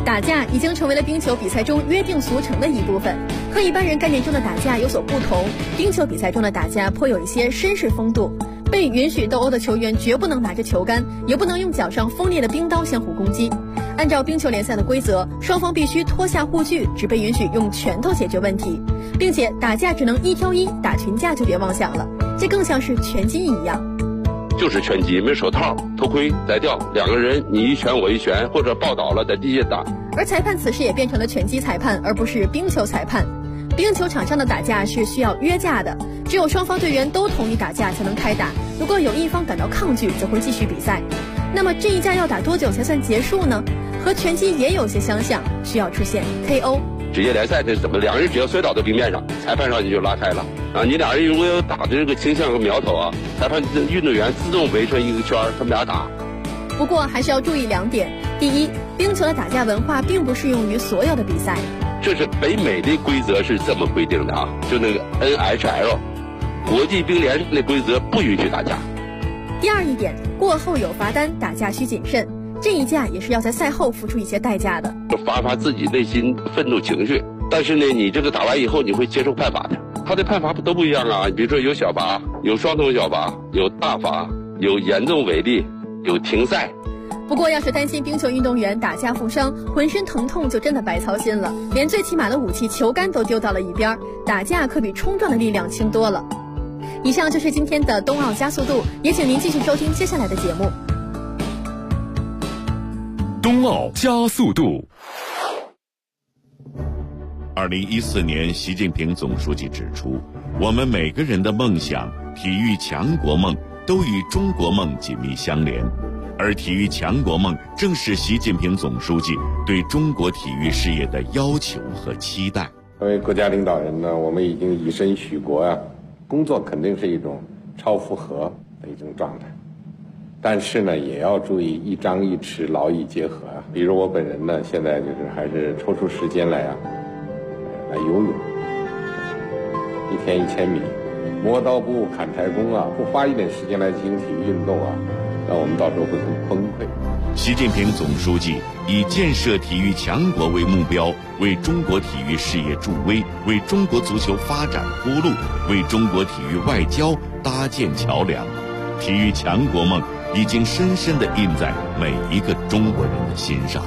打架已经成为了冰球比赛中约定俗成的一部分。和一般人概念中的打架有所不同，冰球比赛中的打架颇有一些绅士风度。被允许斗殴的球员绝不能拿着球杆，也不能用脚上锋利的冰刀相互攻击。按照冰球联赛的规则，双方必须脱下护具，只被允许用拳头解决问题，并且打架只能1挑1，打群架就别妄想了，这更像是拳击一样。 就是拳击，没手套、头盔、摘掉，2个人你一拳我一拳，或者抱倒了在地下打。 而裁判此时也变成了拳击裁判，而不是冰球裁判。冰球场上的打架是需要约架的，只有双方队员都同意打架才能开打，如果有一方感到抗拒，则会继续比赛。那么这一架要打多久才算结束呢？和拳击也有些相像，需要出现 KO。 职业联赛这是怎么？2人只要摔倒在冰面上，裁判上去就拉开了啊！你2人如果有打的这个倾向和苗头啊，裁判运动员自动围成一个圈，他们俩打。 不过还是要注意2点：第一，冰球的打架文化并不适用于所有的比赛。 这是北美的规则是这么规定的啊，就那个 NHL 国际冰联的规则不允许打架。 第二一点，过后有罚单，打架需谨慎。这一架也是要在赛后付出一些代价的， 发自己内心愤怒情绪。但是呢，你这个打完以后你会接受判罚的，他的判罚都不一样啊。比如说有小罚，有双重小罚，有大罚，有严重违例，有停赛。 不过要是担心冰球运动员打架负伤，浑身疼痛就真的白操心了，连最起码的武器球杆都丢到了一边，打架可比冲撞的力量轻多了。以上就是今天的冬奥加速度，也请您继续收听接下来的节目。 冬奥加速度。 2014年，习近平总书记指出，我们每个人的梦想、体育强国梦都与中国梦紧密相连。而体育强国梦正是习近平总书记对中国体育事业的要求和期待。 作为国家领导人呢，我们已经以身许国啊，工作肯定是一种超负荷的一种状态，但是呢，也要注意一张一弛，劳逸结合啊。比如我本人呢，现在就是还是抽出时间来游泳，1天1000米，磨刀不误砍柴工啊，不花一点时间来进行体育运动啊，那我们到时候会很崩溃。 习近平总书记以建设体育强国为目标，为中国体育事业助威，为中国足球发展铺路，为中国体育外交搭建桥梁。体育强国梦已经深深地印在每一个中国人的心上。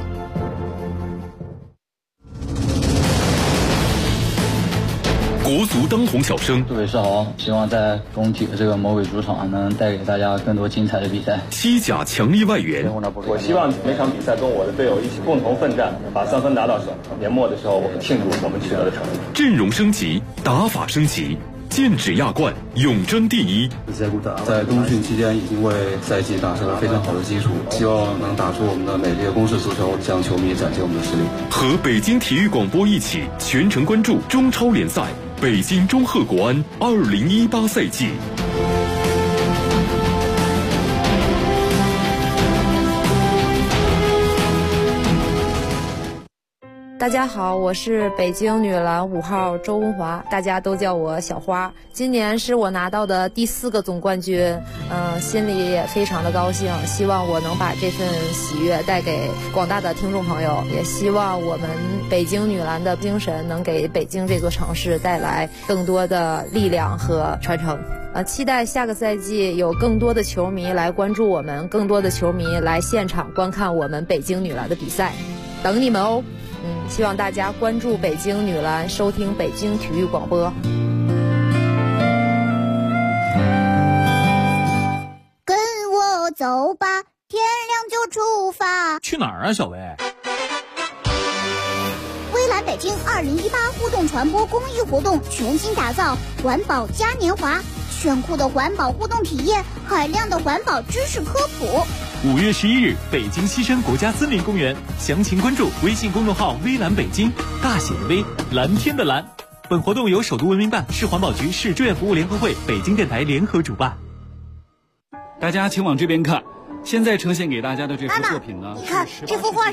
国足当红小生， 杜伟世豪，希望在工体的这个魔鬼主场能带给大家更多精彩的比赛。 西甲强力外援， 我希望每场比赛跟我的队友一起共同奋战，把3分拿到手。年末的时候，我们庆祝我们取得的成绩。 阵容升级，打法升级，剑指亚冠，永争第一。 在冬训期间已经为赛季打下了非常好的基础，希望能打出我们的美丽的攻势足球，向球迷展现我们的实力。 和北京体育广播一起全程关注中超联赛。北京中赫国安2018赛季。 大家好，我是北京女篮5号周文华，大家都叫我小花。今年是我拿到的第4个总冠军，心里也非常的高兴，希望我能把这份喜悦带给广大的听众朋友，也希望我们北京女篮的精神能给北京这座城市带来更多的力量和传承。期待下个赛季有更多的球迷来关注我们，更多的球迷来现场观看我们北京女篮的比赛，等你们哦。希望大家关注北京女篮，收听北京体育广播。 跟我走吧，天亮就出发。 去哪儿啊，小薇？ 微蓝北京2018互动传播公益活动全新打造，环保嘉年华，炫酷的环保互动体验，海量的环保知识科普。 5月11日，北京西山国家森林公园，详情关注微信公众号“微蓝北京”，大写的微，蓝天的蓝。本活动由首都文明办、市环保局、市志愿服务联合会、北京电台联合主办。 大家请往这边看，现在呈现给大家的这幅作品呢， 你看这幅画